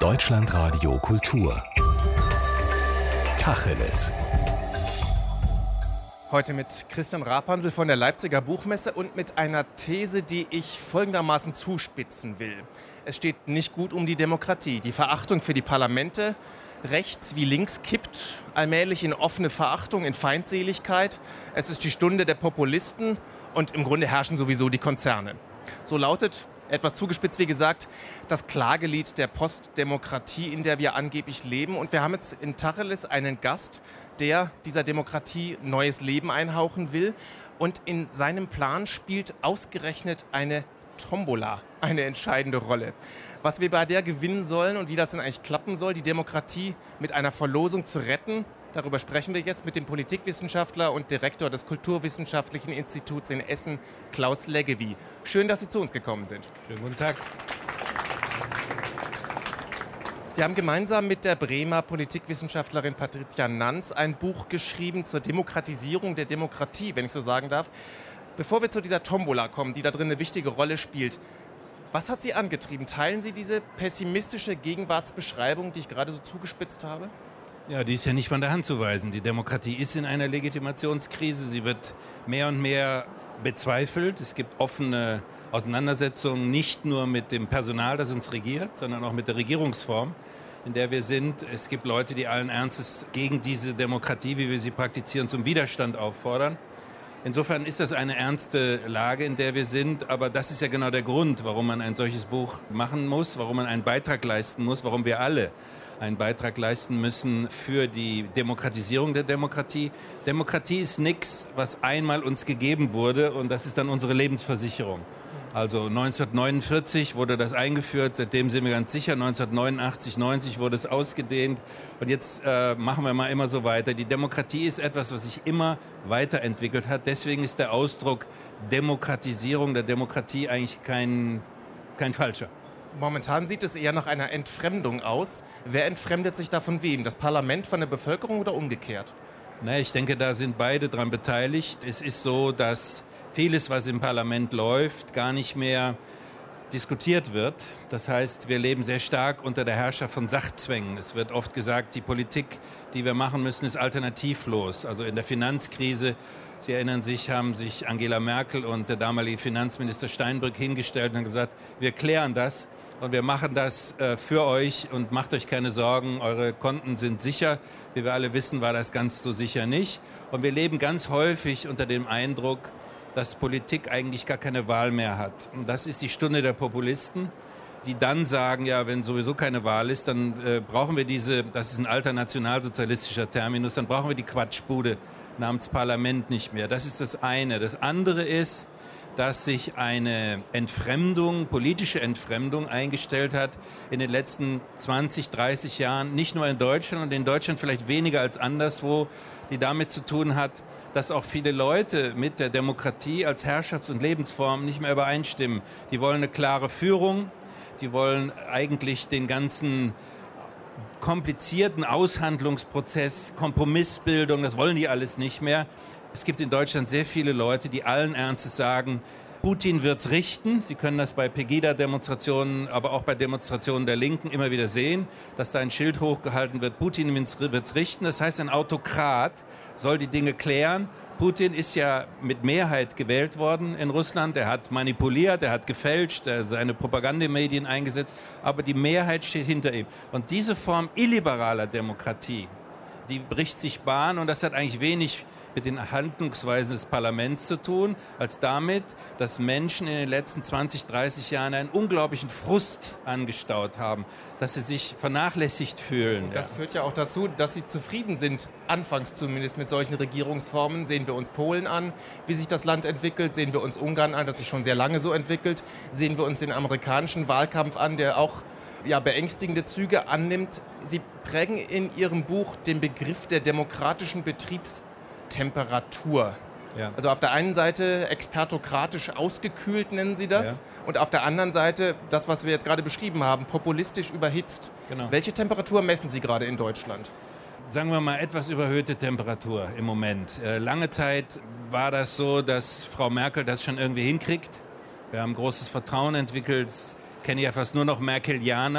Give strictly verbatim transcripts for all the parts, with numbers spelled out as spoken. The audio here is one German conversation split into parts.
Deutschlandradio Kultur. Tacheles. Heute mit Christian Rapansel von der Leipziger Buchmesse und mit einer These, die ich folgendermaßen zuspitzen will. Es steht nicht gut um die Demokratie. Die Verachtung für die Parlamente, rechts wie links, kippt allmählich in offene Verachtung, in Feindseligkeit. Es ist die Stunde der Populisten und im Grunde herrschen sowieso die Konzerne. So lautet, etwas zugespitzt wie gesagt, das Klagelied der Postdemokratie, in der wir angeblich leben. Und wir haben jetzt in Tacheles einen Gast, der dieser Demokratie neues Leben einhauchen will. Und in seinem Plan spielt ausgerechnet eine Tombola eine entscheidende Rolle. Was wir bei der gewinnen sollen und wie das denn eigentlich klappen soll, die Demokratie mit einer Verlosung zu retten, darüber sprechen wir jetzt mit dem Politikwissenschaftler und Direktor des Kulturwissenschaftlichen Instituts in Essen, Klaus Leggevi. Schön, dass Sie zu uns gekommen sind. Schönen guten Tag. Sie haben gemeinsam mit der Bremer Politikwissenschaftlerin Patricia Nanz ein Buch geschrieben zur Demokratisierung der Demokratie, wenn ich so sagen darf. Bevor wir zu dieser Tombola kommen, die da drin eine wichtige Rolle spielt, was hat Sie angetrieben? Teilen Sie diese pessimistische Gegenwartsbeschreibung, die ich gerade so zugespitzt habe? Ja, die ist ja nicht von der Hand zu weisen. Die Demokratie ist in einer Legitimationskrise. Sie wird mehr und mehr bezweifelt. Es gibt offene Auseinandersetzungen nicht nur mit dem Personal, das uns regiert, sondern auch mit der Regierungsform, in der wir sind. Es gibt Leute, die allen Ernstes gegen diese Demokratie, wie wir sie praktizieren, zum Widerstand auffordern. Insofern ist das eine ernste Lage, in der wir sind. Aber das ist ja genau der Grund, warum man ein solches Buch machen muss, warum man einen Beitrag leisten muss, warum wir alle einen Beitrag leisten müssen für die Demokratisierung der Demokratie. Demokratie ist nichts, was einmal uns gegeben wurde, und das ist dann unsere Lebensversicherung. Also neunzehnhundertneunundvierzig wurde das eingeführt, seitdem sind wir ganz sicher, neunzehnhundertneunundachtzig, neunzig wurde es ausgedehnt und jetzt äh, machen wir mal immer so weiter. Die Demokratie ist etwas, was sich immer weiterentwickelt hat. Deswegen ist der Ausdruck Demokratisierung der Demokratie eigentlich kein, kein falscher. Momentan sieht es eher nach einer Entfremdung aus. Wer entfremdet sich da von wem? Das Parlament von der Bevölkerung oder umgekehrt? Na, ich denke, da sind beide dran beteiligt. Es ist so, dass vieles, was im Parlament läuft, gar nicht mehr diskutiert wird. Das heißt, wir leben sehr stark unter der Herrschaft von Sachzwängen. Es wird oft gesagt, die Politik, die wir machen müssen, ist alternativlos. Also in der Finanzkrise, Sie erinnern sich, haben sich Angela Merkel und der damalige Finanzminister Steinbrück hingestellt und haben gesagt, wir klären das und wir machen das äh, für euch und macht euch keine Sorgen, eure Konten sind sicher. Wie wir alle wissen, war das ganz so sicher nicht. Und wir leben ganz häufig unter dem Eindruck, dass Politik eigentlich gar keine Wahl mehr hat. Und das ist die Stunde der Populisten, die dann sagen, ja, wenn sowieso keine Wahl ist, dann äh, brauchen wir diese, das ist ein alter nationalsozialistischer Terminus, dann brauchen wir die Quatschbude namens Parlament nicht mehr. Das ist das eine. Das andere ist, dass sich eine Entfremdung, politische Entfremdung eingestellt hat in den letzten zwanzig, dreißig Jahren, nicht nur in Deutschland und in Deutschland vielleicht weniger als anderswo, die damit zu tun hat, dass auch viele Leute mit der Demokratie als Herrschafts- und Lebensform nicht mehr übereinstimmen. Die wollen eine klare Führung, die wollen eigentlich den ganzen komplizierten Aushandlungsprozess, Kompromissbildung, das wollen die alles nicht mehr. Es gibt in Deutschland sehr viele Leute, die allen Ernstes sagen, Putin wird's richten. Sie können das bei Pegida-Demonstrationen, aber auch bei Demonstrationen der Linken immer wieder sehen, dass da ein Schild hochgehalten wird, Putin wird's richten. Das heißt, ein Autokrat soll die Dinge klären. Putin ist ja mit Mehrheit gewählt worden in Russland. Er hat manipuliert, er hat gefälscht, er hat seine Propagandamedien eingesetzt. Aber die Mehrheit steht hinter ihm. Und diese Form illiberaler Demokratie, die bricht sich Bahn. Und das hat eigentlich wenig mit den Handlungsweisen des Parlaments zu tun, als damit, dass Menschen in den letzten zwanzig, dreißig Jahren einen unglaublichen Frust angestaut haben, dass sie sich vernachlässigt fühlen. Und das ja. führt ja auch dazu, dass sie zufrieden sind, anfangs zumindest mit solchen Regierungsformen. Sehen wir uns Polen an, wie sich das Land entwickelt, sehen wir uns Ungarn an, das sich schon sehr lange so entwickelt, sehen wir uns den amerikanischen Wahlkampf an, der auch ja, beängstigende Züge annimmt. Sie prägen in Ihrem Buch den Begriff der demokratischen Betriebs Temperatur. Ja. Also auf der einen Seite expertokratisch ausgekühlt nennen Sie das, ja. Und auf der anderen Seite das, was wir jetzt gerade beschrieben haben, populistisch überhitzt. Genau. Welche Temperatur messen Sie gerade in Deutschland? Sagen wir mal etwas überhöhte Temperatur im Moment. Äh, lange Zeit war das so, dass Frau Merkel das schon irgendwie hinkriegt. Wir haben großes Vertrauen entwickelt. Ich kenne ja fast nur noch Merkelianer.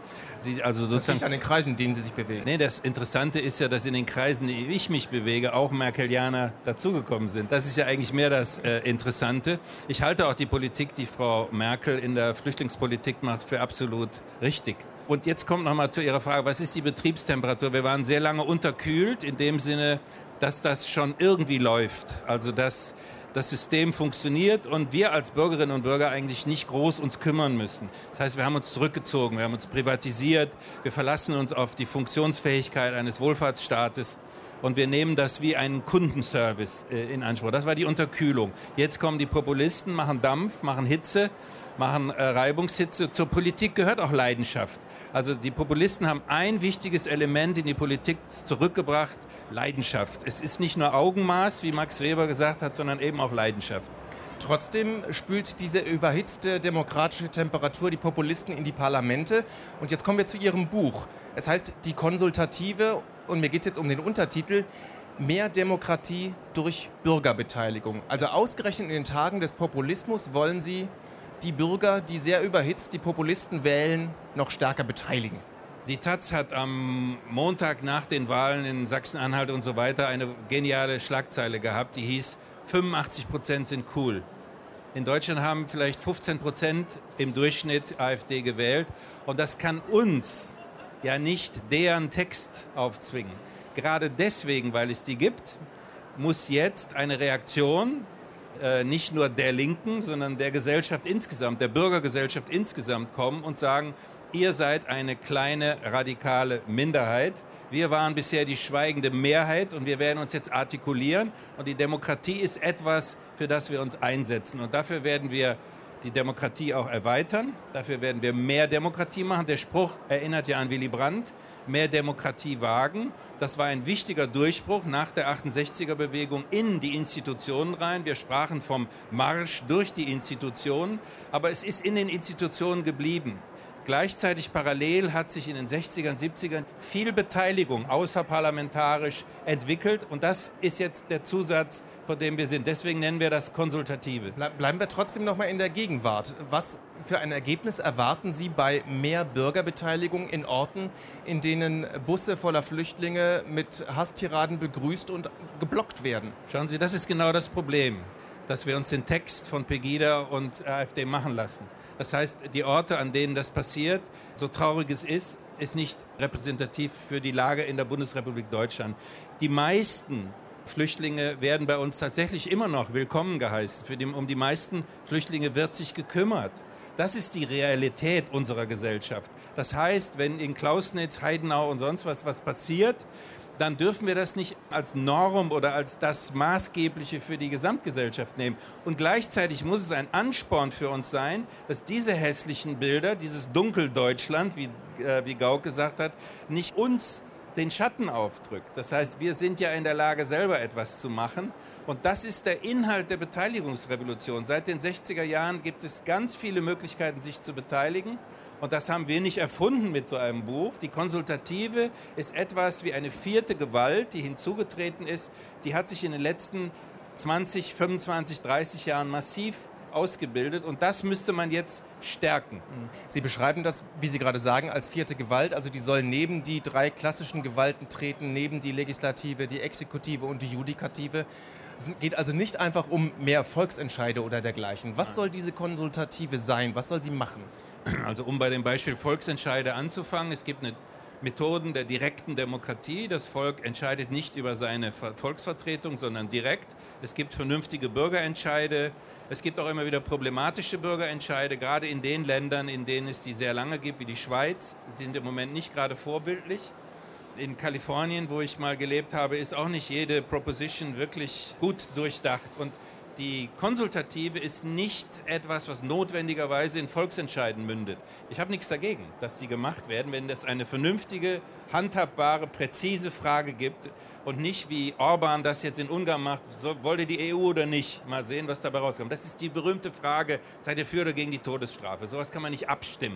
Die, also sozusagen, das liegt an den Kreisen, in denen Sie sich bewegen. Nee, das Interessante ist ja, dass in den Kreisen, in denen ich mich bewege, auch Merkelianer dazugekommen sind. Das ist ja eigentlich mehr das äh, Interessante. Ich halte auch die Politik, die Frau Merkel in der Flüchtlingspolitik macht, für absolut richtig. Und jetzt kommt noch mal zu Ihrer Frage, was ist die Betriebstemperatur? Wir waren sehr lange unterkühlt, in dem Sinne, dass das schon irgendwie läuft. Also dass das System funktioniert und wir als Bürgerinnen und Bürger eigentlich nicht groß uns kümmern müssen. Das heißt, wir haben uns zurückgezogen, wir haben uns privatisiert, wir verlassen uns auf die Funktionsfähigkeit eines Wohlfahrtsstaates und wir nehmen das wie einen Kundenservice äh, in Anspruch. Das war die Unterkühlung. Jetzt kommen die Populisten, machen Dampf, machen Hitze, machen äh, Reibungshitze. Zur Politik gehört auch Leidenschaft. Also die Populisten haben ein wichtiges Element in die Politik zurückgebracht, Leidenschaft. Es ist nicht nur Augenmaß, wie Max Weber gesagt hat, sondern eben auch Leidenschaft. Trotzdem spült diese überhitzte demokratische Temperatur die Populisten in die Parlamente. Und jetzt kommen wir zu Ihrem Buch. Es heißt Die Konsultative, und mir geht es jetzt um den Untertitel, Mehr Demokratie durch Bürgerbeteiligung. Also ausgerechnet in den Tagen des Populismus wollen Sie die Bürger, die sehr überhitzt die Populisten wählen, noch stärker beteiligen. Die Taz hat am Montag nach den Wahlen in Sachsen-Anhalt und so weiter eine geniale Schlagzeile gehabt, die hieß fünfundachtzig Prozent sind cool. In Deutschland haben vielleicht fünfzehn Prozent im Durchschnitt AfD gewählt und das kann uns ja nicht deren Text aufzwingen. Gerade deswegen, weil es die gibt, muss jetzt eine Reaktion äh, nicht nur der Linken, sondern der Gesellschaft insgesamt, der Bürgergesellschaft insgesamt kommen und sagen, ihr seid eine kleine radikale Minderheit. Wir waren bisher die schweigende Mehrheit und wir werden uns jetzt artikulieren. Und die Demokratie ist etwas, für das wir uns einsetzen. Und dafür werden wir die Demokratie auch erweitern. Dafür werden wir mehr Demokratie machen. Der Spruch erinnert ja an Willy Brandt. Mehr Demokratie wagen. Das war ein wichtiger Durchbruch nach der achtundsechziger-Bewegung in die Institutionen rein. Wir sprachen vom Marsch durch die Institutionen. Aber es ist in den Institutionen geblieben. Gleichzeitig parallel hat sich in den sechzigern, siebzigern viel Beteiligung außerparlamentarisch entwickelt und das ist jetzt der Zusatz, vor dem wir sind. Deswegen nennen wir das Konsultative. Bleiben wir trotzdem noch mal in der Gegenwart. Was für ein Ergebnis erwarten Sie bei mehr Bürgerbeteiligung in Orten, in denen Busse voller Flüchtlinge mit Hasstiraden begrüßt und geblockt werden? Schauen Sie, das ist genau das Problem, dass wir uns den Text von Pegida und AfD machen lassen. Das heißt, die Orte, an denen das passiert, so traurig es ist, ist nicht repräsentativ für die Lage in der Bundesrepublik Deutschland. Die meisten Flüchtlinge werden bei uns tatsächlich immer noch willkommen geheißen. Für die, um die meisten Flüchtlinge wird sich gekümmert. Das ist die Realität unserer Gesellschaft. Das heißt, wenn in Klausnitz, Heidenau und sonst was was passiert, dann dürfen wir das nicht als Norm oder als das Maßgebliche für die Gesamtgesellschaft nehmen. Und gleichzeitig muss es ein Ansporn für uns sein, dass diese hässlichen Bilder, dieses Dunkeldeutschland, wie, äh, wie Gauck gesagt hat, nicht uns den Schatten aufdrückt. Das heißt, wir sind ja in der Lage, selber etwas zu machen. Und das ist der Inhalt der Beteiligungsrevolution. Seit den sechziger Jahren gibt es ganz viele Möglichkeiten, sich zu beteiligen. Und das haben wir nicht erfunden mit so einem Buch. Die Konsultative ist etwas wie eine vierte Gewalt, die hinzugetreten ist. Die hat sich in den letzten zwanzig, fünfundzwanzig, dreißig Jahren massiv ausgebildet. Und das müsste man jetzt stärken. Sie beschreiben das, wie Sie gerade sagen, als vierte Gewalt. Also die soll neben die drei klassischen Gewalten treten, neben die Legislative, die Exekutive und die Judikative. Es geht also nicht einfach um mehr Volksentscheide oder dergleichen. Was soll diese Konsultative sein? Was soll sie machen? Also um bei dem Beispiel Volksentscheide anzufangen, es gibt eine Methoden der direkten Demokratie. Das Volk entscheidet nicht über seine Volksvertretung, sondern direkt. Es gibt vernünftige Bürgerentscheide. Es gibt auch immer wieder problematische Bürgerentscheide, gerade in den Ländern, in denen es die sehr lange gibt, wie die Schweiz. Die sind im Moment nicht gerade vorbildlich. In Kalifornien, wo ich mal gelebt habe, ist auch nicht jede Proposition wirklich gut durchdacht. Und die Konsultative ist nicht etwas, was notwendigerweise in Volksentscheiden mündet. Ich habe nichts dagegen, dass die gemacht werden, wenn es eine vernünftige, handhabbare, präzise Frage gibt und nicht wie Orban das jetzt in Ungarn macht, so, wollte die E U oder nicht? Mal sehen, was dabei rauskommt. Das ist die berühmte Frage, seid ihr für oder gegen die Todesstrafe? Sowas kann man nicht abstimmen.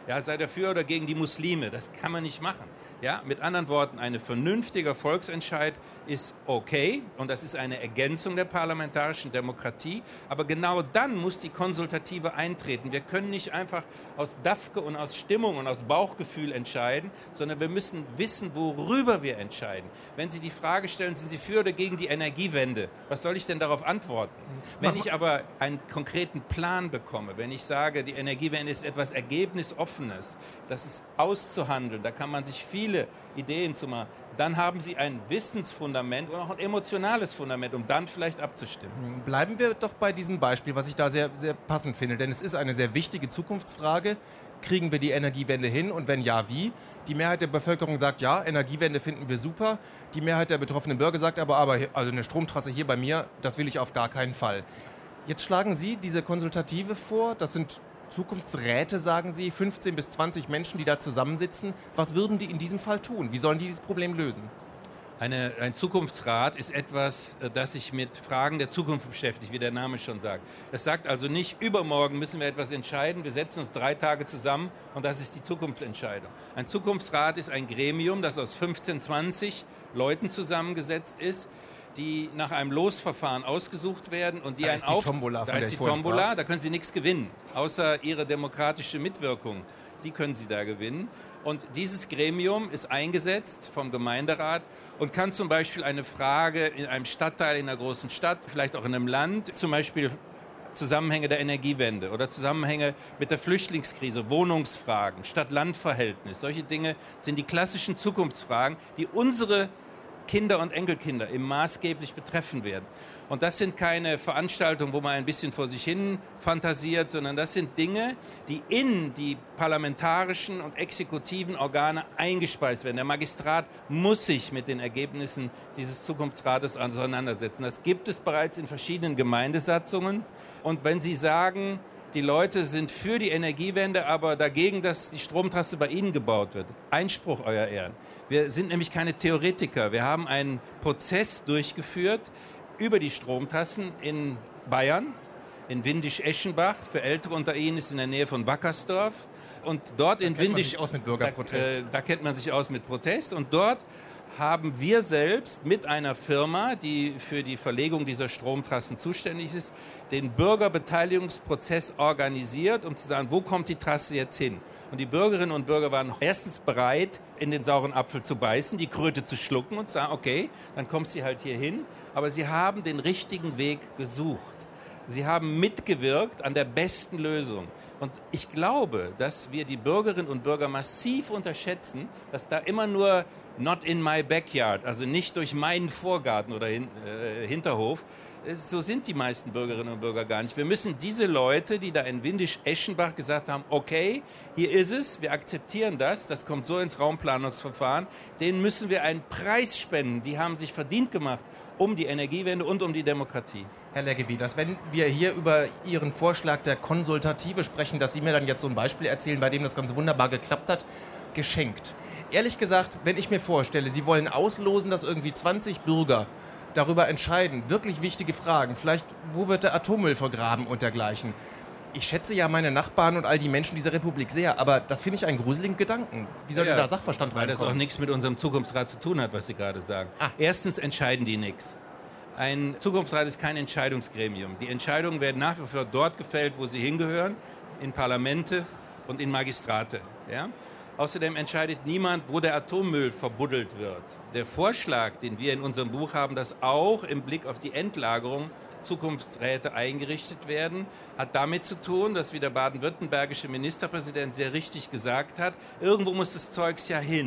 Ja, sei dafür oder gegen die Muslime. Das kann man nicht machen. Ja, mit anderen Worten, ein vernünftiger Volksentscheid ist okay und das ist eine Ergänzung der parlamentarischen Demokratie. Aber genau dann muss die Konsultative eintreten. Wir können nicht einfach aus Dafke und aus Stimmung und aus Bauchgefühl entscheiden, sondern wir müssen wissen, worüber wir entscheiden. Wenn Sie die Frage stellen, sind Sie für oder gegen die Energiewende? Was soll ich denn darauf antworten? Wenn ich aber einen konkreten Plan bekomme, wenn ich sage, die Energiewende ist etwas Ergebnisoffenes, das ist auszuhandeln, da kann man sich viele Ideen zu machen, dann haben Sie ein Wissensfundament und auch ein emotionales Fundament, um dann vielleicht abzustimmen. Bleiben wir doch bei diesem Beispiel, was ich da sehr, sehr passend finde, denn es ist eine sehr wichtige Zukunftsfrage. Kriegen wir die Energiewende hin und wenn ja, wie? Die Mehrheit der Bevölkerung sagt ja, Energiewende finden wir super. Die Mehrheit der betroffenen Bürger sagt aber, aber also eine Stromtrasse hier bei mir, das will ich auf gar keinen Fall. Jetzt schlagen Sie diese Konsultative vor, das sind Zukunftsräte, sagen Sie, fünfzehn bis zwanzig Menschen, die da zusammensitzen. Was würden die in diesem Fall tun? Wie sollen die dieses Problem lösen? Eine, ein Zukunftsrat ist etwas, das sich mit Fragen der Zukunft beschäftigt, wie der Name schon sagt. Das sagt also nicht, übermorgen müssen wir etwas entscheiden, wir setzen uns drei Tage zusammen und das ist die Zukunftsentscheidung. Ein Zukunftsrat ist ein Gremium, das aus fünfzehn, zwanzig Leuten zusammengesetzt ist, die nach einem Losverfahren ausgesucht werden und die da ein ist die Auf- Tombola, da ist die Tombola, da können Sie nichts gewinnen, außer Ihre demokratische Mitwirkung. Die können Sie da gewinnen. Und dieses Gremium ist eingesetzt vom Gemeinderat und kann zum Beispiel eine Frage in einem Stadtteil, in einer großen Stadt, vielleicht auch in einem Land, zum Beispiel Zusammenhänge der Energiewende oder Zusammenhänge mit der Flüchtlingskrise, Wohnungsfragen, Stadt-Land-Verhältnis. Solche Dinge sind die klassischen Zukunftsfragen, die unsere Kinder und Enkelkinder im maßgeblich betreffen werden. Und das sind keine Veranstaltungen, wo man ein bisschen vor sich hin fantasiert, sondern das sind Dinge, die in die parlamentarischen und exekutiven Organe eingespeist werden. Der Magistrat muss sich mit den Ergebnissen dieses Zukunftsrates auseinandersetzen. Das gibt es bereits in verschiedenen Gemeindesatzungen. Und wenn Sie sagen, die Leute sind für die Energiewende, aber dagegen, dass die Stromtrasse bei Ihnen gebaut wird. Einspruch, Euer Ehren. Wir sind nämlich keine Theoretiker. Wir haben einen Prozess durchgeführt über die Stromtrassen in Bayern, in Windisch-Eschenbach. Für Ältere unter Ihnen ist in der Nähe von Wackersdorf. Und dort da in kennt Windisch, man sich aus mit Bürgerprotest. Da, äh, da kennt man sich aus mit Protest. Und dort haben wir selbst mit einer Firma, die für die Verlegung dieser Stromtrassen zuständig ist, den Bürgerbeteiligungsprozess organisiert, um zu sagen, wo kommt die Trasse jetzt hin? Und die Bürgerinnen und Bürger waren erstens bereit, in den sauren Apfel zu beißen, die Kröte zu schlucken und zu sagen, okay, dann kommst du halt hier hin. Aber sie haben den richtigen Weg gesucht. Sie haben mitgewirkt an der besten Lösung. Und ich glaube, dass wir die Bürgerinnen und Bürger massiv unterschätzen, dass da immer nur not in my backyard, also nicht durch meinen Vorgarten oder hin, äh, Hinterhof. So sind die meisten Bürgerinnen und Bürger gar nicht. Wir müssen diese Leute, die da in Windisch-Eschenbach gesagt haben, okay, hier ist es, wir akzeptieren das, das kommt so ins Raumplanungsverfahren, denen müssen wir einen Preis spenden. Die haben sich verdient gemacht um die Energiewende und um die Demokratie. Herr Leggevi, wenn wir hier über Ihren Vorschlag der Konsultative sprechen, dass Sie mir dann jetzt so ein Beispiel erzählen, bei dem das Ganze wunderbar geklappt hat, geschenkt. Ehrlich gesagt, wenn ich mir vorstelle, Sie wollen auslosen, dass irgendwie zwanzig Bürger darüber entscheiden, wirklich wichtige Fragen, vielleicht wo wird der Atommüll vergraben und dergleichen. Ich schätze ja meine Nachbarn und all die Menschen dieser Republik sehr, aber das finde ich einen gruseligen Gedanken. Wie soll ja, denn da Sachverstand reinkommen? Weil das auch nichts mit unserem Zukunftsrat zu tun hat, was Sie gerade sagen. Ah. Erstens entscheiden die nichts. Ein Zukunftsrat ist kein Entscheidungsgremium. Die Entscheidungen werden nach wie vor dort gefällt, wo sie hingehören, in Parlamente und in Magistrate. Ja? Außerdem entscheidet niemand, wo der Atommüll verbuddelt wird. Der Vorschlag, den wir in unserem Buch haben, dass auch im Blick auf die Endlagerung Zukunftsräte eingerichtet werden, hat damit zu tun, dass, wie der baden-württembergische Ministerpräsident sehr richtig gesagt hat, irgendwo muss das Zeugs ja hin.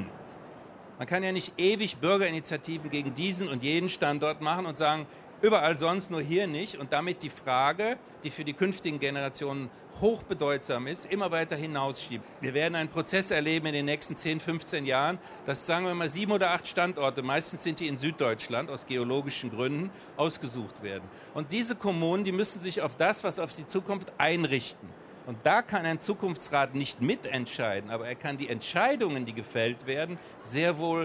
Man kann ja nicht ewig Bürgerinitiativen gegen diesen und jenen Standort machen und sagen, überall sonst, nur hier nicht. Und damit die Frage, die für die künftigen Generationen hochbedeutsam ist, immer weiter hinausschieben. Wir werden einen Prozess erleben in den nächsten zehn, fünfzehn Jahren, dass, sagen wir mal, sieben oder acht Standorte, meistens sind die in Süddeutschland aus geologischen Gründen, ausgesucht werden. Und diese Kommunen, die müssen sich auf das, was auf die Zukunft einrichten. Und da kann ein Zukunftsrat nicht mitentscheiden, aber er kann die Entscheidungen, die gefällt werden, sehr wohl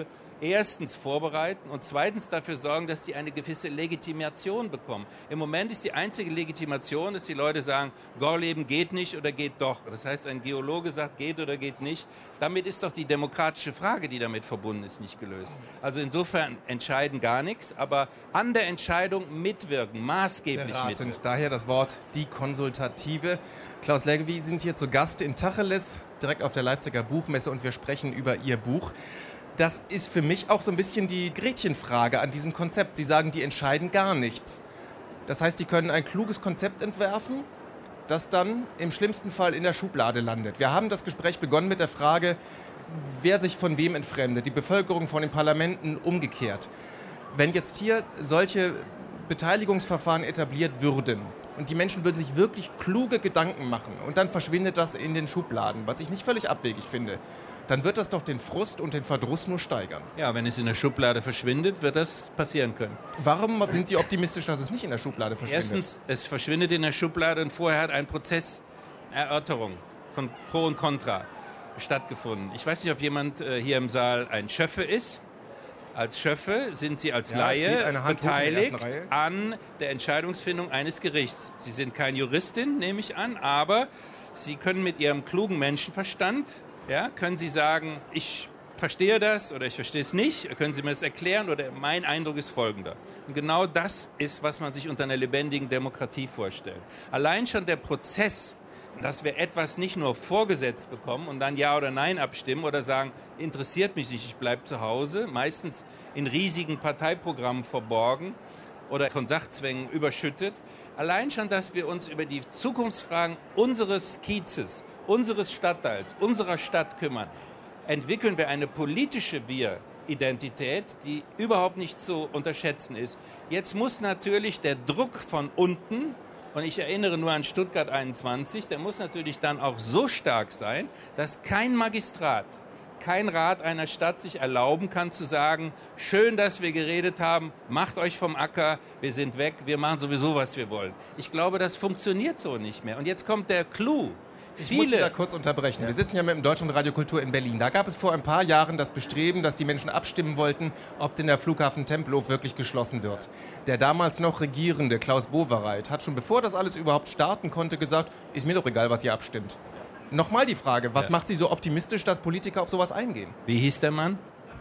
erstens vorbereiten und zweitens dafür sorgen, dass die eine gewisse Legitimation bekommen. Im Moment ist die einzige Legitimation, dass die Leute sagen, Gorleben geht nicht oder geht doch. Das heißt, ein Geologe sagt, geht oder geht nicht. Damit ist doch die demokratische Frage, die damit verbunden ist, nicht gelöst. Also insofern entscheiden gar nichts, aber an der Entscheidung mitwirken, maßgeblich Beratend. mitwirken. Daher das Wort die Konsultative. Klaus Legge, wir sind hier zu Gast in Tacheles, direkt auf der Leipziger Buchmesse, und wir sprechen über Ihr Buch. Das ist für mich auch so ein bisschen die Gretchenfrage an diesem Konzept. Sie sagen, die entscheiden gar nichts. Das heißt, die können ein kluges Konzept entwerfen, das dann im schlimmsten Fall in der Schublade landet. Wir haben das Gespräch begonnen mit der Frage, wer sich von wem entfremdet, die Bevölkerung von den Parlamenten, umgekehrt. Wenn jetzt hier solche Beteiligungsverfahren etabliert würden und die Menschen würden sich wirklich kluge Gedanken machen und dann verschwindet das in den Schubladen, was ich nicht völlig abwegig finde, dann wird das doch den Frust und den Verdruss nur steigern. Ja, wenn es in der Schublade verschwindet, wird das passieren können. Warum sind Sie optimistisch, dass es nicht in der Schublade verschwindet? Erstens, es verschwindet in der Schublade und vorher hat ein Prozess Erörterung von Pro und Contra stattgefunden. Ich weiß nicht, ob jemand äh, hier im Saal ein Schöffe ist. Als Schöffe sind Sie als Ja, Laie beteiligt Reihe. an der Entscheidungsfindung eines Gerichts. Sie sind keine Juristin, nehme ich an, aber Sie können mit Ihrem klugen Menschenverstand, ja, können Sie sagen, ich verstehe das oder ich verstehe es nicht, können Sie mir das erklären oder mein Eindruck ist folgender. Und genau das ist, was man sich unter einer lebendigen Demokratie vorstellt. Allein schon der Prozess, dass wir etwas nicht nur vorgesetzt bekommen und dann Ja oder Nein abstimmen oder sagen, interessiert mich nicht, ich bleibe zu Hause, meistens in riesigen Parteiprogrammen verborgen oder von Sachzwängen überschüttet. Allein schon, dass wir uns über die Zukunftsfragen unseres Kiezes, unseres Stadtteils, unserer Stadt kümmern, entwickeln wir eine politische Wir-Identität, die überhaupt nicht zu unterschätzen ist. Jetzt muss natürlich der Druck von unten, und ich erinnere nur an Stuttgart einundzwanzig, der muss natürlich dann auch so stark sein, dass kein Magistrat, kein Rat einer Stadt sich erlauben kann zu sagen, schön, dass wir geredet haben, macht euch vom Acker, wir sind weg, wir machen sowieso, was wir wollen. Ich glaube, das funktioniert so nicht mehr. Und jetzt kommt der Clou. Ich Viele, muss Sie da kurz unterbrechen. Ja. Wir sitzen ja mit dem Deutschlandradio Kultur in Berlin. Da gab es vor ein paar Jahren das Bestreben, dass die Menschen abstimmen wollten, ob denn der Flughafen Tempelhof wirklich geschlossen wird. Der damals noch regierende Klaus Wowereit hat schon bevor das alles überhaupt starten konnte gesagt, ist mir doch egal, was ihr abstimmt. Nochmal die Frage, was ja. macht Sie so optimistisch, dass Politiker auf sowas eingehen? Wie hieß der Mann?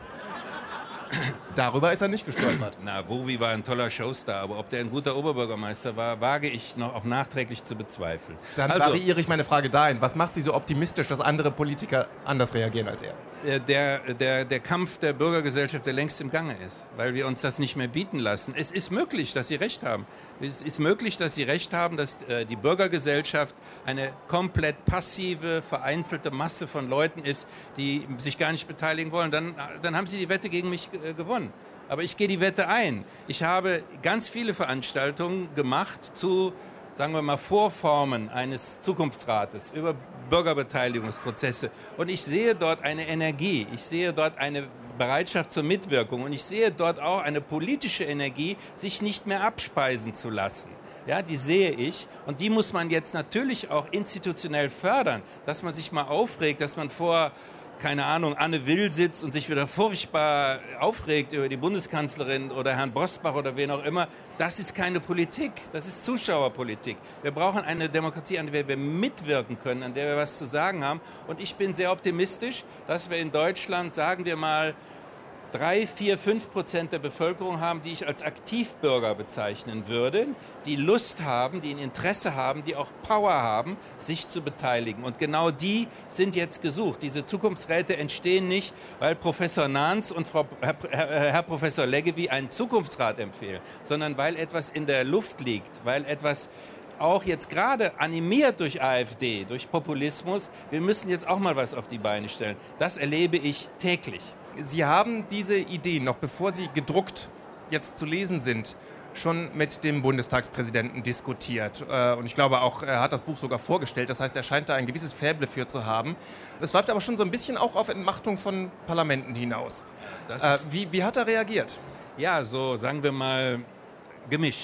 Darüber ist er nicht gestolpert. Na, Wowi war ein toller Showstar, aber ob der ein guter Oberbürgermeister war, wage ich noch auch nachträglich zu bezweifeln. Dann also, variiere ich meine Frage dahin. Was macht Sie so optimistisch, dass andere Politiker anders reagieren als er? Der, der, der Kampf der Bürgergesellschaft, der längst im Gange ist, weil wir uns das nicht mehr bieten lassen. Es ist möglich, dass Sie recht haben. Es ist möglich, dass Sie recht haben, dass äh, die Bürgergesellschaft eine komplett passive, vereinzelte Masse von Leuten ist, die sich gar nicht beteiligen wollen. Dann, dann haben Sie die Wette gegen mich äh, gewonnen. Aber ich gehe die Wette ein. Ich habe ganz viele Veranstaltungen gemacht zu, sagen wir mal, Vorformen eines Zukunftsrates über Bürgerbeteiligungsprozesse. Und ich sehe dort eine Energie, ich sehe dort eine Bereitschaft zur Mitwirkung und ich sehe dort auch eine politische Energie, sich nicht mehr abspeisen zu lassen. Ja, die sehe ich und die muss man jetzt natürlich auch institutionell fördern, dass man sich mal aufregt, dass man vor keine Ahnung, Anne Will sitzt und sich wieder furchtbar aufregt über die Bundeskanzlerin oder Herrn Bosbach oder wen auch immer, das ist keine Politik, das ist Zuschauerpolitik. Wir brauchen eine Demokratie, an der wir mitwirken können, an der wir was zu sagen haben. Und ich bin sehr optimistisch, dass wir in Deutschland, sagen wir mal, drei, vier, fünf Prozent der Bevölkerung haben, die ich als Aktivbürger bezeichnen würde, die Lust haben, die ein Interesse haben, die auch Power haben, sich zu beteiligen. Und genau die sind jetzt gesucht. Diese Zukunftsräte entstehen nicht, weil Professor Nahns und Frau, Herr, Herr, Herr Professor Leggevi einen Zukunftsrat empfehlen, sondern weil etwas in der Luft liegt, weil etwas auch jetzt gerade animiert durch AfD, durch Populismus, wir müssen jetzt auch mal was auf die Beine stellen. Das erlebe ich täglich. Sie haben diese Ideen, noch bevor sie gedruckt jetzt zu lesen sind, schon mit dem Bundestagspräsidenten diskutiert. Und ich glaube auch, er hat das Buch sogar vorgestellt. Das heißt, er scheint da ein gewisses Faible für zu haben. Es läuft aber schon so ein bisschen auch auf Entmachtung von Parlamenten hinaus. Das äh, wie, wie hat er reagiert? Ja, so sagen wir mal gemischt.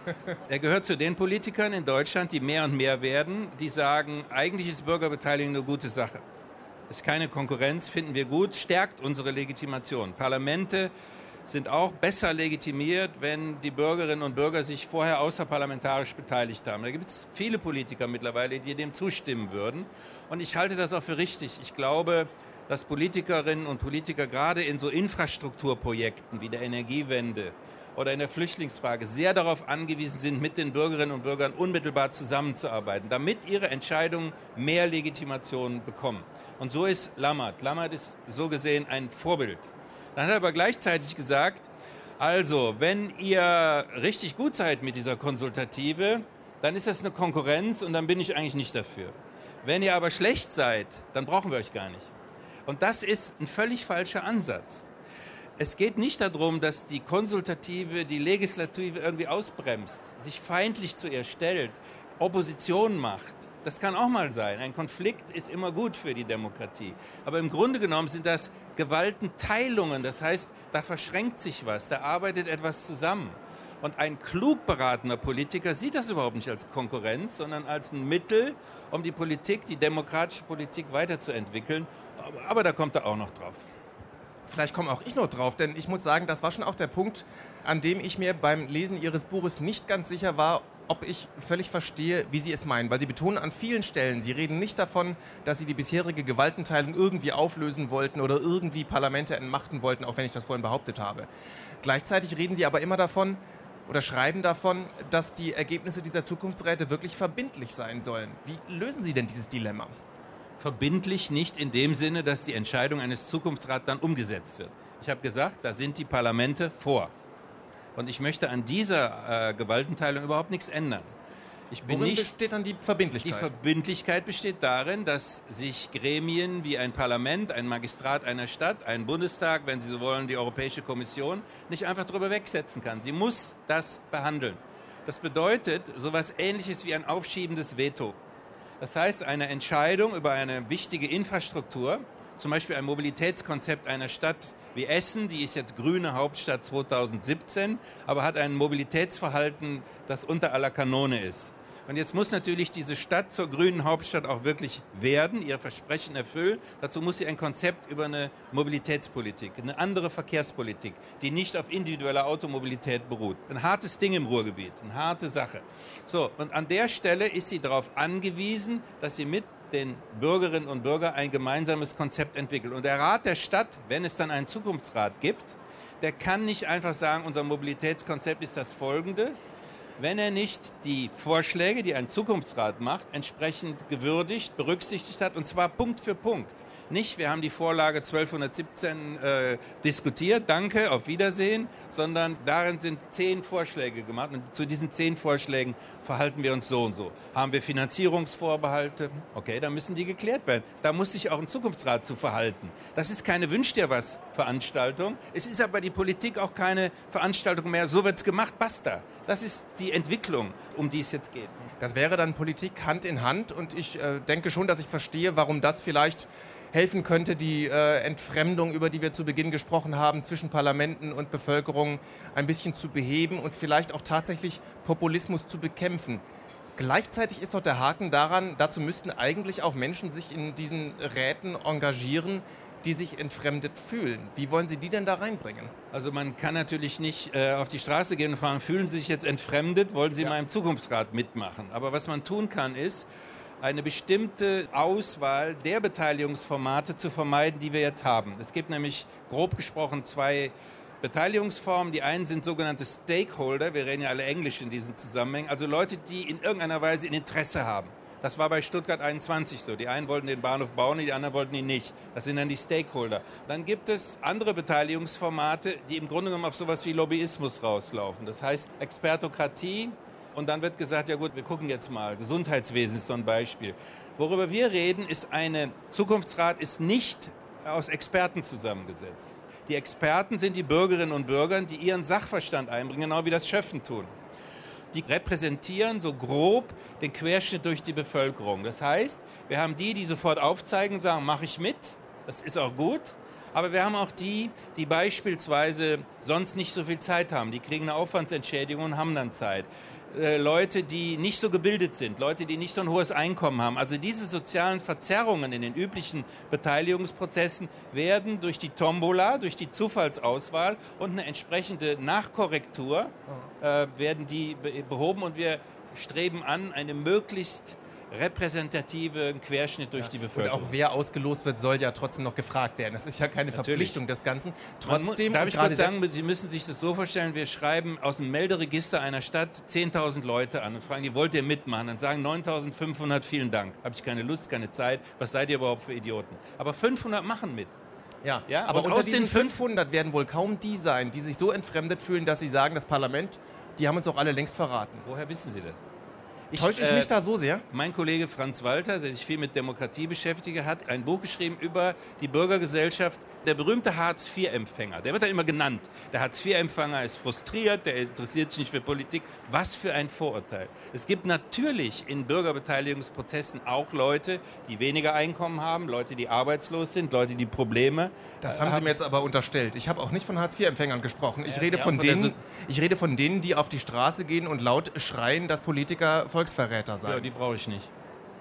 Er gehört zu den Politikern in Deutschland, die mehr und mehr werden, die sagen, eigentlich ist Bürgerbeteiligung eine gute Sache. Ist keine Konkurrenz, finden wir gut, stärkt unsere Legitimation. Parlamente sind auch besser legitimiert, wenn die Bürgerinnen und Bürger sich vorher außerparlamentarisch beteiligt haben. Da gibt es viele Politiker mittlerweile, die dem zustimmen würden. Und ich halte das auch für richtig. Ich glaube, dass Politikerinnen und Politiker gerade in so Infrastrukturprojekten wie der Energiewende oder in der Flüchtlingsfrage sehr darauf angewiesen sind, mit den Bürgerinnen und Bürgern unmittelbar zusammenzuarbeiten, damit ihre Entscheidungen mehr Legitimation bekommen. Und so ist Lammert. Lammert ist so gesehen ein Vorbild. Dann hat er aber gleichzeitig gesagt, also, wenn ihr richtig gut seid mit dieser Konsultative, dann ist das eine Konkurrenz und dann bin ich eigentlich nicht dafür. Wenn ihr aber schlecht seid, dann brauchen wir euch gar nicht. Und das ist ein völlig falscher Ansatz. Es geht nicht darum, dass die Konsultative die Legislative irgendwie ausbremst, sich feindlich zu ihr stellt, Opposition macht. Das kann auch mal sein. Ein Konflikt ist immer gut für die Demokratie. Aber im Grunde genommen sind das Gewaltenteilungen. Das heißt, da verschränkt sich was, da arbeitet etwas zusammen. Und ein klug beratener Politiker sieht das überhaupt nicht als Konkurrenz, sondern als ein Mittel, um die Politik, die demokratische Politik weiterzuentwickeln. Aber, aber da kommt er auch noch drauf. Vielleicht komme auch ich noch drauf, denn ich muss sagen, das war schon auch der Punkt, an dem ich mir beim Lesen Ihres Buches nicht ganz sicher war, ob ich völlig verstehe, wie Sie es meinen. Weil Sie betonen an vielen Stellen, Sie reden nicht davon, dass Sie die bisherige Gewaltenteilung irgendwie auflösen wollten oder irgendwie Parlamente entmachten wollten, auch wenn ich das vorhin behauptet habe. Gleichzeitig reden Sie aber immer davon oder schreiben davon, dass die Ergebnisse dieser Zukunftsräte wirklich verbindlich sein sollen. Wie lösen Sie denn dieses Dilemma? Verbindlich nicht in dem Sinne, dass die Entscheidung eines Zukunftsrats dann umgesetzt wird. Ich habe gesagt, da sind die Parlamente vor. Und ich möchte an dieser äh, Gewaltenteilung überhaupt nichts ändern. Ich bin Worin nicht, besteht dann die Verbindlichkeit? Die Verbindlichkeit besteht darin, dass sich Gremien wie ein Parlament, ein Magistrat einer Stadt, ein Bundestag, wenn Sie so wollen, die Europäische Kommission, nicht einfach drüber wegsetzen kann. Sie muss das behandeln. Das bedeutet so etwas Ähnliches wie ein aufschiebendes Veto. Das heißt, eine Entscheidung über eine wichtige Infrastruktur, zum Beispiel ein Mobilitätskonzept einer Stadt wie Essen, die ist jetzt grüne Hauptstadt zweitausendsiebzehn, aber hat ein Mobilitätsverhalten, das unter aller Kanone ist. Und jetzt muss natürlich diese Stadt zur grünen Hauptstadt auch wirklich werden, ihr Versprechen erfüllen. Dazu muss sie ein Konzept über eine Mobilitätspolitik, eine andere Verkehrspolitik, die nicht auf individueller Automobilität beruht. Ein hartes Ding im Ruhrgebiet, eine harte Sache. So, und an der Stelle ist sie darauf angewiesen, dass sie mit den Bürgerinnen und Bürgern ein gemeinsames Konzept entwickelt. Und der Rat der Stadt, wenn es dann einen Zukunftsrat gibt, der kann nicht einfach sagen, unser Mobilitätskonzept ist das folgende, wenn er nicht die Vorschläge, die ein Zukunftsrat macht, entsprechend gewürdigt, berücksichtigt hat, und zwar Punkt für Punkt. Nicht, wir haben die Vorlage zwölfhundertsiebzehn äh, diskutiert, danke, auf Wiedersehen, sondern darin sind zehn Vorschläge gemacht und zu diesen zehn Vorschlägen verhalten wir uns so und so. Haben wir Finanzierungsvorbehalte? Okay, dann müssen die geklärt werden. Da muss sich auch ein Zukunftsrat zu verhalten. Das ist keine Wünsch-dir-was-Veranstaltung. Es ist aber die Politik auch keine Veranstaltung mehr, so wird's gemacht, basta. Das ist die Entwicklung, um die es jetzt geht. Das wäre dann Politik Hand in Hand und ich äh, denke schon, dass ich verstehe, warum das vielleicht helfen könnte, die äh, Entfremdung, über die wir zu Beginn gesprochen haben, zwischen Parlamenten und Bevölkerung ein bisschen zu beheben und vielleicht auch tatsächlich Populismus zu bekämpfen. Gleichzeitig ist doch der Haken daran, dazu müssten eigentlich auch Menschen sich in diesen Räten engagieren, die sich entfremdet fühlen. Wie wollen Sie die denn da reinbringen? Also man kann natürlich nicht äh, auf die Straße gehen und fragen, fühlen Sie sich jetzt entfremdet, wollen Sie ja. mal im Zukunftsrat mitmachen? Aber was man tun kann, ist, eine bestimmte Auswahl der Beteiligungsformate zu vermeiden, die wir jetzt haben. Es gibt nämlich grob gesprochen zwei Beteiligungsformen. Die einen sind sogenannte Stakeholder, wir reden ja alle Englisch in diesen Zusammenhängen, also Leute, die in irgendeiner Weise ein Interesse haben. Das war bei Stuttgart einundzwanzig so. Die einen wollten den Bahnhof bauen, die anderen wollten ihn nicht. Das sind dann die Stakeholder. Dann gibt es andere Beteiligungsformate, die im Grunde genommen auf sowas wie Lobbyismus rauslaufen. Das heißt Expertokratie. Und dann wird gesagt, ja gut, wir gucken jetzt mal. Gesundheitswesen ist so ein Beispiel. Worüber wir reden, ist eine Zukunftsrat ist nicht aus Experten zusammengesetzt. Die Experten sind die Bürgerinnen und Bürger, die ihren Sachverstand einbringen, genau wie das Schöffen tun. Die repräsentieren so grob den Querschnitt durch die Bevölkerung. Das heißt, wir haben die, die sofort aufzeigen und sagen, mache ich mit, das ist auch gut. Aber wir haben auch die, die beispielsweise sonst nicht so viel Zeit haben. Die kriegen eine Aufwandsentschädigung und haben dann Zeit. äh, Leute, die nicht so gebildet sind, Leute, die nicht so ein hohes Einkommen haben. Also diese sozialen Verzerrungen in den üblichen Beteiligungsprozessen werden durch die Tombola, durch die Zufallsauswahl und eine entsprechende Nachkorrektur äh, werden die be- behoben und wir streben an, eine möglichst repräsentative Querschnitt durch ja, die Bevölkerung. Und auch wer ausgelost wird, soll ja trotzdem noch gefragt werden. Das ist ja keine Natürlich. Verpflichtung des Ganzen. Trotzdem, darf ich kurz sagen, Sie müssen sich das so vorstellen, wir schreiben aus dem Melderegister einer Stadt zehntausend Leute an und fragen, die wollt ihr mitmachen? Dann sagen neuntausendfünfhundert, vielen Dank. Habe ich keine Lust, keine Zeit. Was seid ihr überhaupt für Idioten? Aber fünfhundert machen mit. Ja, ja aber unter diesen fünfhundert werden wohl kaum die sein, die sich so entfremdet fühlen, dass sie sagen, das Parlament, die haben uns auch alle längst verraten. Woher wissen Sie das? Ich, Täusche ich mich äh, da so sehr? Mein Kollege Franz Walter, der sich viel mit Demokratie beschäftigt, hat ein Buch geschrieben über die Bürgergesellschaft. Der berühmte Hartz vier Empfänger, der wird dann immer genannt. Der Hartz vier Empfänger ist frustriert, der interessiert sich nicht für Politik. Was für ein Vorurteil. Es gibt natürlich in Bürgerbeteiligungsprozessen auch Leute, die weniger Einkommen haben, Leute, die arbeitslos sind, Leute, die Probleme Das haben äh, Sie mir jetzt aber unterstellt. Ich habe auch nicht von Hartz vier Empfängern gesprochen. Ich, ja, rede von von denen, so ich rede von denen, die auf die Straße gehen und laut schreien, dass Politiker Volksverräter seien. Ja, die brauche ich nicht.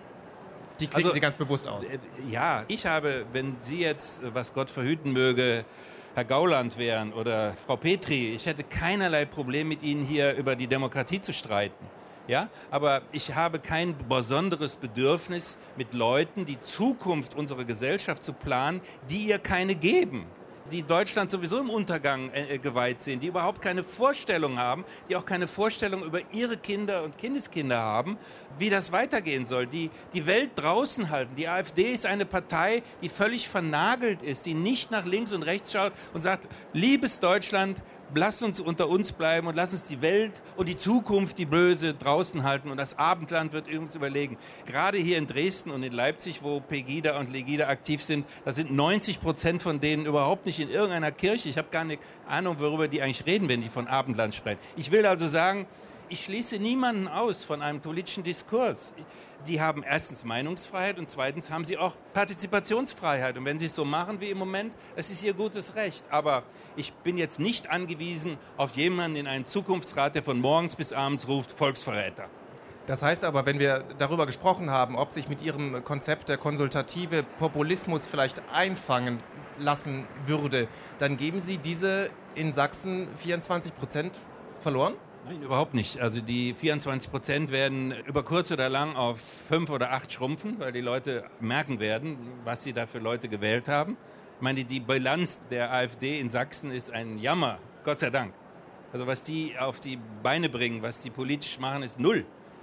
Die klicken also, Sie ganz bewusst aus. Äh, ja, ich habe, wenn Sie jetzt, was Gott verhüten möge, Herr Gauland wären oder Frau Petri, ich hätte keinerlei Problem mit Ihnen hier über die Demokratie zu streiten. Ja, aber ich habe kein besonderes Bedürfnis, mit Leuten die Zukunft unserer Gesellschaft zu planen, die ihr keine geben. Die Deutschland sowieso im Untergang äh, geweiht sind, die überhaupt keine Vorstellung haben, die auch keine Vorstellung über ihre Kinder und Kindeskinder haben, wie das weitergehen soll, die die Welt draußen halten. Die AfD ist eine Partei, die völlig vernagelt ist, die nicht nach links und rechts schaut und sagt, liebes Deutschland, lass uns unter uns bleiben und lass uns die Welt und die Zukunft, die Böse, draußen halten und das Abendland wird uns überlegen. Gerade hier in Dresden und in Leipzig, wo Pegida und Legida aktiv sind, da sind neunzig Prozent von denen überhaupt nicht in irgendeiner Kirche. Ich habe gar keine Ahnung, worüber die eigentlich reden, wenn die von Abendland sprechen. Ich will also sagen, ich schließe niemanden aus von einem politischen Diskurs. Die haben erstens Meinungsfreiheit und zweitens haben sie auch Partizipationsfreiheit. Und wenn sie es so machen wie im Moment, es ist ihr gutes Recht. Aber ich bin jetzt nicht angewiesen auf jemanden in einen Zukunftsrat, der von morgens bis abends ruft, Volksverräter. Das heißt aber, wenn wir darüber gesprochen haben, ob sich mit Ihrem Konzept der konsultative Populismus vielleicht einfangen lassen würde, dann geben Sie diese in Sachsen vierundzwanzig Prozent verloren? Nein, überhaupt nicht. Also die vierundzwanzig Prozent werden über kurz oder lang auf fünf oder acht schrumpfen, weil die Leute merken werden, was sie da für Leute gewählt haben. Ich meine, die Bilanz der AfD in Sachsen ist ein Jammer, Gott sei Dank. Also was die auf die Beine bringen, was die politisch machen, ist null.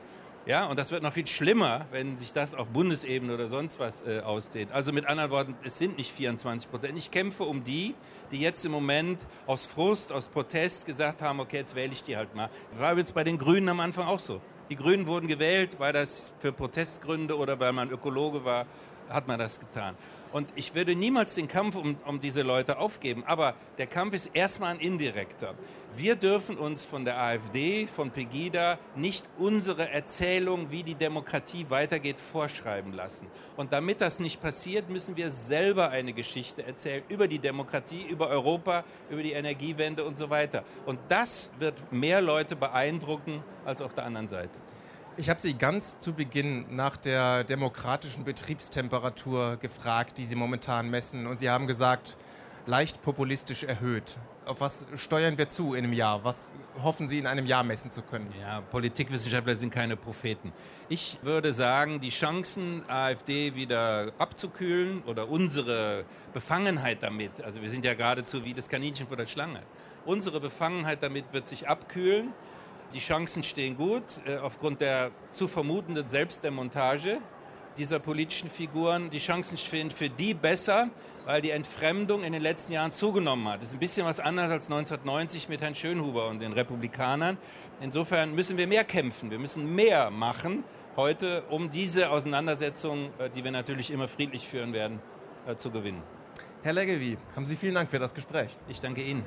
Ja, und das wird noch viel schlimmer, wenn sich das auf Bundesebene oder sonst was äh, ausdehnt. Also mit anderen Worten, es sind nicht vierundzwanzig Prozent. Ich kämpfe um die, die jetzt im Moment aus Frust, aus Protest gesagt haben, okay, jetzt wähle ich die halt mal. Das war jetzt bei den Grünen am Anfang auch so. Die Grünen wurden gewählt, weil das für Protestgründe oder weil man Ökologe war, hat man das getan. Und ich würde niemals den Kampf um, um diese Leute aufgeben, aber der Kampf ist erstmal ein indirekter. Wir dürfen uns von der AfD, von Pegida nicht unsere Erzählung, wie die Demokratie weitergeht, vorschreiben lassen. Und damit das nicht passiert, müssen wir selber eine Geschichte erzählen über die Demokratie, über Europa, über die Energiewende und so weiter. Und das wird mehr Leute beeindrucken als auf der anderen Seite. Ich habe Sie ganz zu Beginn nach der demokratischen Betriebstemperatur gefragt, die Sie momentan messen. Und Sie haben gesagt, leicht populistisch erhöht. Auf was steuern wir zu in einem Jahr? Was hoffen Sie in einem Jahr messen zu können? Ja, Politikwissenschaftler sind keine Propheten. Ich würde sagen, die Chancen, AfD wieder abzukühlen oder unsere Befangenheit damit, also wir sind ja geradezu wie das Kaninchen vor der Schlange, unsere Befangenheit damit wird sich abkühlen. Die Chancen stehen gut, äh, aufgrund der zu vermutenden Selbstdemontage dieser politischen Figuren. Die Chancen stehen für die besser, weil die Entfremdung in den letzten Jahren zugenommen hat. Das ist ein bisschen was anderes als neunzehnhundertneunzig mit Herrn Schönhuber und den Republikanern. Insofern müssen wir mehr kämpfen, wir müssen mehr machen heute, um diese Auseinandersetzung, äh, die wir natürlich immer friedlich führen werden, äh, zu gewinnen. Herr Leggevi, haben Sie vielen Dank für das Gespräch. Ich danke Ihnen.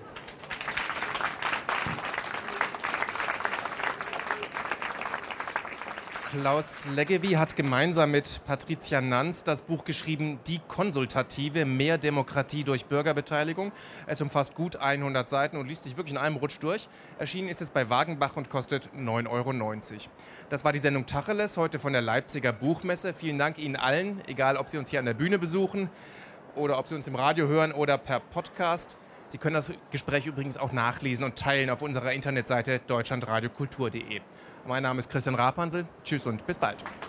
Klaus Leggevi hat gemeinsam mit Patricia Nanz das Buch geschrieben Die Konsultative, mehr Demokratie durch Bürgerbeteiligung. Es umfasst gut hundert Seiten und liest sich wirklich in einem Rutsch durch. Erschienen ist es bei Wagenbach und kostet neun Euro neunzig. Das war die Sendung Tacheles, heute von der Leipziger Buchmesse. Vielen Dank Ihnen allen, egal ob Sie uns hier an der Bühne besuchen oder ob Sie uns im Radio hören oder per Podcast. Sie können das Gespräch übrigens auch nachlesen und teilen auf unserer Internetseite deutschlandradiokultur punkt de. Mein Name ist Christian Rapansel. Tschüss und bis bald.